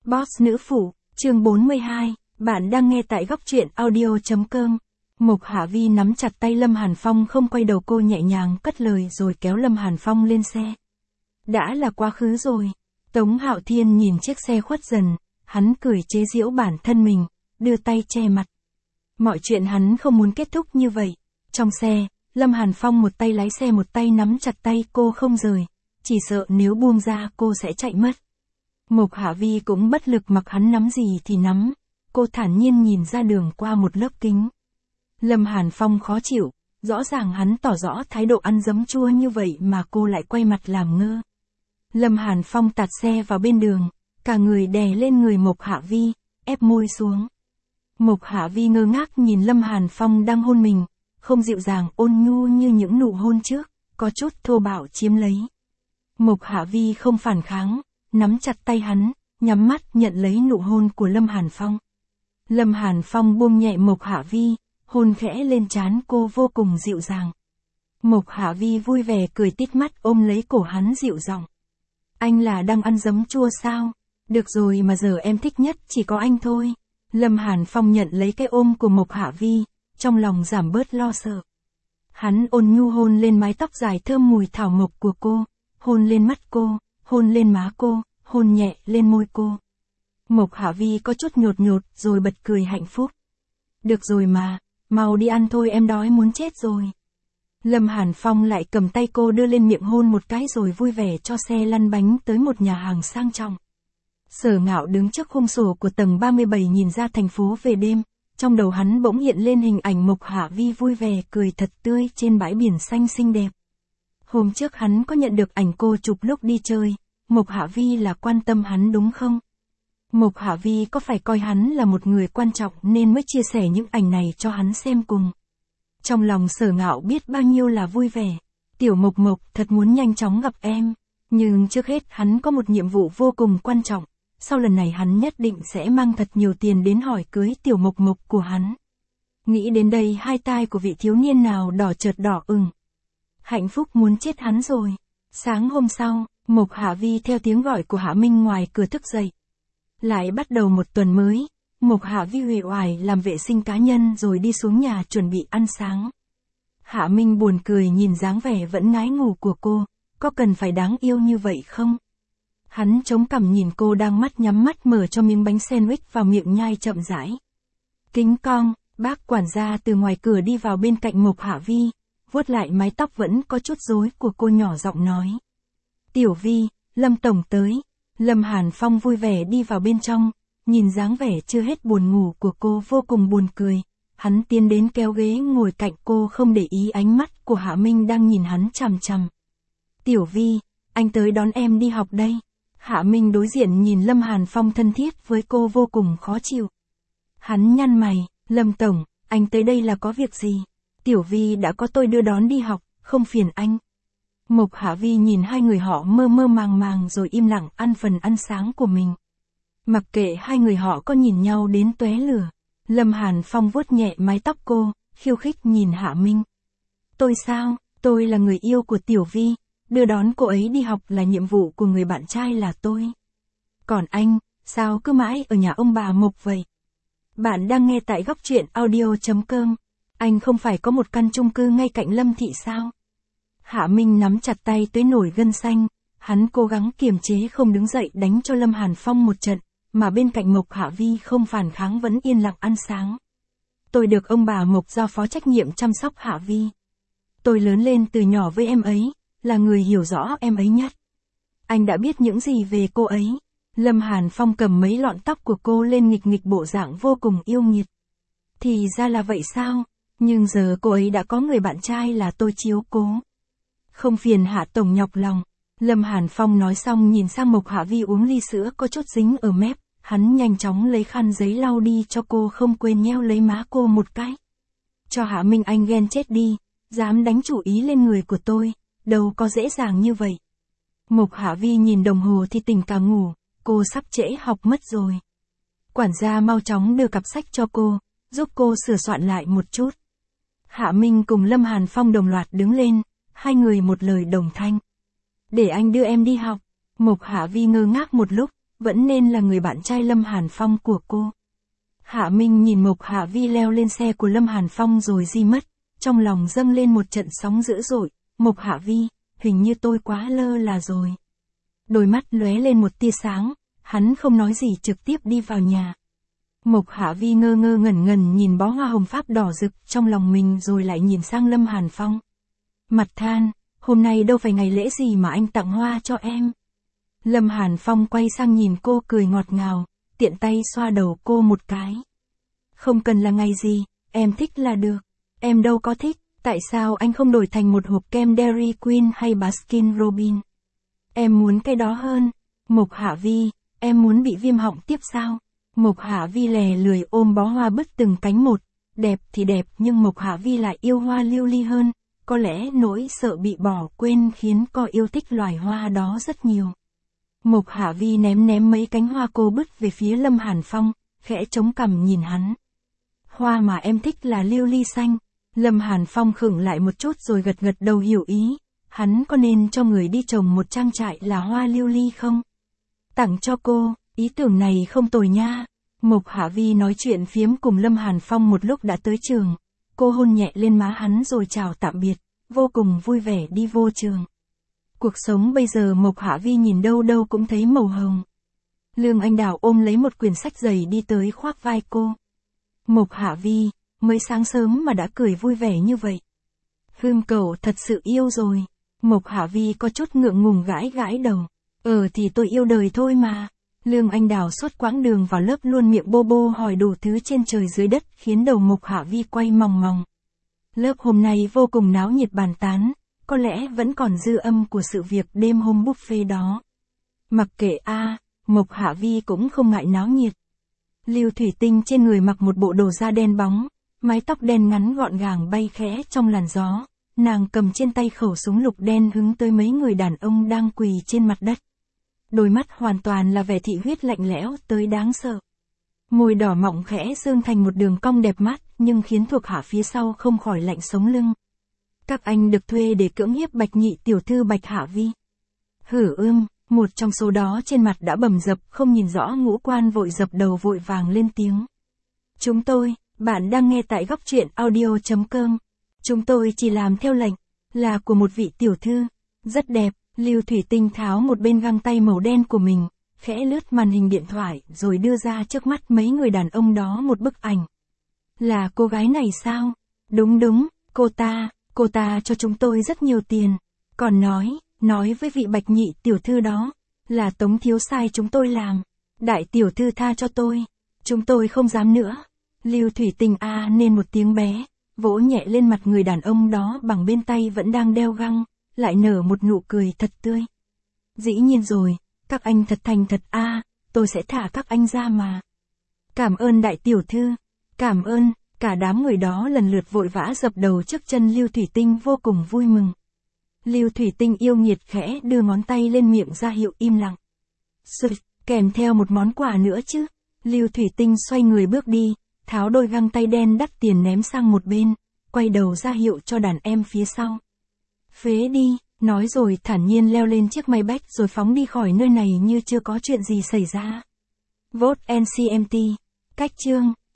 Boss nữ phụ, chương 42, bạn đang nghe tại góc truyện audio.com. Mộc Hạ Vi nắm chặt tay Lâm Hàn Phong không quay đầu, cô nhẹ nhàng cất lời rồi kéo Lâm Hàn Phong lên xe. Đã là quá khứ rồi. Tống Hạo Thiên nhìn chiếc xe khuất dần, hắn cười chế giễu bản thân mình, đưa tay che mặt. Mọi chuyện hắn không muốn kết thúc như vậy. Trong xe, Lâm Hàn Phong một tay lái xe một tay nắm chặt tay cô không rời, chỉ sợ nếu buông ra cô sẽ chạy mất. Mộc Hạ Vi cũng bất lực mặc hắn nắm gì thì nắm, cô thản nhiên nhìn ra đường qua một lớp kính. Lâm Hàn Phong khó chịu, rõ ràng hắn tỏ rõ thái độ ăn giấm chua như vậy mà cô lại quay mặt làm ngơ. Lâm Hàn Phong tạt xe vào bên đường, cả người đè lên người Mộc Hạ Vi, ép môi xuống. Mộc Hạ Vi ngơ ngác nhìn Lâm Hàn Phong đang hôn mình, không dịu dàng ôn nhu như những nụ hôn trước, có chút thô bạo chiếm lấy. Mộc Hạ Vi không phản kháng, nắm chặt tay hắn, nhắm mắt nhận lấy nụ hôn của Lâm Hàn Phong. Lâm Hàn Phong buông nhẹ Mộc Hạ Vi, hôn khẽ lên trán cô vô cùng dịu dàng. Mộc Hạ Vi vui vẻ cười tít mắt ôm lấy cổ hắn dịu giọng. Anh là đang ăn giấm chua sao? Được rồi mà giờ em thích nhất chỉ có anh thôi. Lâm Hàn Phong nhận lấy cái ôm của Mộc Hạ Vi, trong lòng giảm bớt lo sợ. Hắn ôn nhu hôn lên mái tóc dài thơm mùi thảo mộc của cô, hôn lên mắt cô, hôn lên má cô, hôn nhẹ lên môi cô. Mộc Hạ Vi có chút nhột nhột rồi bật cười hạnh phúc. Được rồi mà, mau đi ăn thôi, em đói muốn chết rồi. Lâm Hàn Phong lại cầm tay cô đưa lên miệng hôn một cái rồi vui vẻ cho xe lăn bánh tới một nhà hàng sang trọng. Sở Ngạo đứng trước khung sổ của tầng 37 nhìn ra thành phố về đêm, trong đầu hắn bỗng hiện lên hình ảnh Mộc Hạ Vi vui vẻ cười thật tươi trên bãi biển xanh xinh đẹp. Hôm trước hắn có nhận được ảnh cô chụp lúc đi chơi, Mộc Hạ Vi là quan tâm hắn đúng không? Mộc Hạ Vi có phải coi hắn là một người quan trọng nên mới chia sẻ những ảnh này cho hắn xem cùng. Trong lòng Sở Ngạo biết bao nhiêu là vui vẻ. Tiểu Mộc Mộc thật muốn nhanh chóng gặp em. Nhưng trước hết hắn có một nhiệm vụ vô cùng quan trọng. Sau lần này hắn nhất định sẽ mang thật nhiều tiền đến hỏi cưới Tiểu Mộc Mộc của hắn. Nghĩ đến đây hai tai của vị thiếu niên nào đỏ chợt đỏ ửng. Hạnh phúc muốn chết hắn rồi. Sáng hôm sau, Mộc Hạ Vi theo tiếng gọi của Hạ Minh ngoài cửa thức dậy. Lại bắt đầu một tuần mới. Mộc Hạ Vi uể oải làm vệ sinh cá nhân rồi đi xuống nhà chuẩn bị ăn sáng. Hạ Minh buồn cười nhìn dáng vẻ vẫn ngái ngủ của cô, có cần phải đáng yêu như vậy không? Hắn chống cằm nhìn cô đang mắt nhắm mắt mở cho miếng bánh sandwich vào miệng nhai chậm rãi. Kính cong, bác quản gia từ ngoài cửa đi vào bên cạnh Mộc Hạ Vi, vuốt lại mái tóc vẫn có chút rối của cô nhỏ giọng nói. Tiểu Vi, Lâm Tổng tới. Lâm Hàn Phong vui vẻ đi vào bên trong. Nhìn dáng vẻ chưa hết buồn ngủ của cô vô cùng buồn cười, hắn tiến đến kéo ghế ngồi cạnh cô không để ý ánh mắt của Hạ Minh đang nhìn hắn chằm chằm. Tiểu Vi, anh tới đón em đi học đây. Hạ Minh đối diện nhìn Lâm Hàn Phong thân thiết với cô vô cùng khó chịu. Hắn nhăn mày, Lâm Tổng, anh tới đây là có việc gì? Tiểu Vi đã có tôi đưa đón đi học, không phiền anh. Mộc Hạ Vi nhìn hai người họ mơ mơ màng màng rồi im lặng ăn phần ăn sáng của mình. Mặc kệ hai người họ có nhìn nhau đến tóe lửa, Lâm Hàn Phong vuốt nhẹ mái tóc cô, khiêu khích nhìn Hạ Minh. Tôi sao, tôi là người yêu của Tiểu Vi, đưa đón cô ấy đi học là nhiệm vụ của người bạn trai là tôi. Còn anh, sao cứ mãi ở nhà ông bà Mộc vậy? Bạn đang nghe tại góc truyện audio.com, anh không phải có một căn chung cư ngay cạnh Lâm Thị sao? Hạ Minh nắm chặt tay tới nổi gân xanh, hắn cố gắng kiềm chế không đứng dậy đánh cho Lâm Hàn Phong một trận. Mà bên cạnh Mộc Hạ Vi không phản kháng vẫn yên lặng ăn sáng. Tôi được ông bà Mộc giao phó trách nhiệm chăm sóc Hạ Vi. Tôi lớn lên từ nhỏ với em ấy, là người hiểu rõ em ấy nhất. Anh đã biết những gì về cô ấy? Lâm Hàn Phong cầm mấy lọn tóc của cô lên nghịch nghịch bộ dạng vô cùng yêu nghiệt. Thì ra là vậy sao? Nhưng giờ cô ấy đã có người bạn trai là tôi chiếu cố. Không phiền Hạ Tổng nhọc lòng. Lâm Hàn Phong nói xong nhìn sang Mộc Hạ Vi uống ly sữa có chút dính ở mép, hắn nhanh chóng lấy khăn giấy lau đi cho cô không quên nheo lấy má cô một cái. Cho Hạ Minh anh ghen chết đi, dám đánh chủ ý lên người của tôi, đâu có dễ dàng như vậy. Mộc Hạ Vi nhìn đồng hồ thì tỉnh cả ngủ, cô sắp trễ học mất rồi. Quản gia mau chóng đưa cặp sách cho cô, giúp cô sửa soạn lại một chút. Hạ Minh cùng Lâm Hàn Phong đồng loạt đứng lên, hai người một lời đồng thanh. Để anh đưa em đi học. Mộc Hạ Vi ngơ ngác một lúc, vẫn nên là người bạn trai Lâm Hàn Phong của cô. Hạ Minh nhìn Mộc Hạ Vi leo lên xe của Lâm Hàn Phong rồi di mất, trong lòng dâng lên một trận sóng dữ dội. Mộc Hạ Vi, hình như tôi quá lơ là rồi. Đôi mắt lóe lên một tia sáng, hắn không nói gì trực tiếp đi vào nhà. Mộc Hạ Vi ngơ ngơ ngẩn ngẩn nhìn bó hoa hồng pháp đỏ rực trong lòng mình rồi lại nhìn sang Lâm Hàn Phong. Mặt than, hôm nay đâu phải ngày lễ gì mà anh tặng hoa cho em. Lâm Hàn Phong quay sang nhìn cô cười ngọt ngào, tiện tay xoa đầu cô một cái. Không cần là ngày gì, em thích là được. Em đâu có thích, tại sao anh không đổi thành một hộp kem Dairy Queen hay Baskin Robbins? Em muốn cái đó hơn. Mộc Hạ Vi, em muốn bị viêm họng tiếp sao? Mộc Hạ Vi lè lười ôm bó hoa bứt từng cánh một. Đẹp thì đẹp nhưng Mộc Hạ Vi lại yêu hoa lưu ly hơn. Có lẽ nỗi sợ bị bỏ quên khiến cô yêu thích loài hoa đó rất nhiều. Mộc Hạ Vi ném mấy cánh hoa cô bứt về phía Lâm Hàn Phong, khẽ chống cằm nhìn hắn. Hoa mà em thích là lưu ly xanh. Lâm Hàn Phong khựng lại một chút rồi gật gật đầu hiểu ý. Hắn có nên cho người đi trồng một trang trại là hoa lưu ly không? Tặng cho cô, ý tưởng này không tồi nha. Mộc Hạ Vi nói chuyện phiếm cùng Lâm Hàn Phong một lúc đã tới trường. Cô hôn nhẹ lên má hắn rồi chào tạm biệt, vô cùng vui vẻ đi vô trường. Cuộc sống bây giờ Mộc Hạ Vi nhìn đâu đâu cũng thấy màu hồng. Lương Anh Đào ôm lấy một quyển sách dày đi tới khoác vai cô. Mộc Hạ Vi, mới sáng sớm mà đã cười vui vẻ như vậy. Hương cậu thật sự yêu rồi. Mộc Hạ Vi có chút ngượng ngùng gãi đầu. Thì tôi yêu đời thôi mà. Lương Anh Đào suốt quãng đường vào lớp luôn miệng bô bô hỏi đủ thứ trên trời dưới đất khiến đầu Mộc Hạ Vi quay mòng mòng. Lớp hôm nay vô cùng náo nhiệt bàn tán, có lẽ vẫn còn dư âm của sự việc đêm hôm buffet đó. Mặc kệ Mộc Hạ Vi cũng không ngại náo nhiệt. Lưu Thủy Tinh trên người mặc một bộ đồ da đen bóng, mái tóc đen ngắn gọn gàng bay khẽ trong làn gió, nàng cầm trên tay khẩu súng lục đen hướng tới mấy người đàn ông đang quỳ trên mặt đất. Đôi mắt hoàn toàn là vẻ thị huyết lạnh lẽo tới đáng sợ. Môi đỏ mọng khẽ dương thành một đường cong đẹp mắt nhưng khiến thuộc hạ phía sau không khỏi lạnh sống lưng. Các anh được thuê để cưỡng hiếp Bạch nhị tiểu thư Bạch Hạ Vi. Một trong số đó trên mặt đã bầm dập không nhìn rõ ngũ quan vội dập đầu vội vàng lên tiếng. Bạn đang nghe tại góc truyện audio.com. Chúng tôi chỉ làm theo lệnh, là của một vị tiểu thư, rất đẹp. Lưu Thủy Tinh tháo một bên găng tay màu đen của mình, khẽ lướt màn hình điện thoại rồi đưa ra trước mắt mấy người đàn ông đó một bức ảnh. Là cô gái này sao? Đúng, cô ta cho chúng tôi rất nhiều tiền. Còn nói với vị Bạch nhị tiểu thư đó, là Tống thiếu sai chúng tôi làm. Đại tiểu thư tha cho tôi, chúng tôi không dám nữa. Lưu Thủy Tinh nên một tiếng bé, vỗ nhẹ lên mặt người đàn ông đó bằng bên tay vẫn đang đeo găng, lại nở một nụ cười thật tươi. Dĩ nhiên rồi, các anh thật thành thật tôi sẽ thả các anh ra mà. Cảm ơn đại tiểu thư, cảm ơn. Cả đám người đó lần lượt vội vã dập đầu trước chân Lưu Thủy Tinh vô cùng vui mừng. Lưu Thủy Tinh yêu nghiệt khẽ đưa ngón tay lên miệng ra hiệu im lặng. Kèm theo một món quà nữa chứ. Lưu Thủy Tinh xoay người bước đi, tháo đôi găng tay đen đắt tiền ném sang một bên, quay đầu ra hiệu cho đàn em phía sau. Phế đi, nói rồi thản nhiên leo lên chiếc Maybach rồi phóng đi khỏi nơi này như chưa có chuyện gì xảy ra. Vote NCMT. Cách chương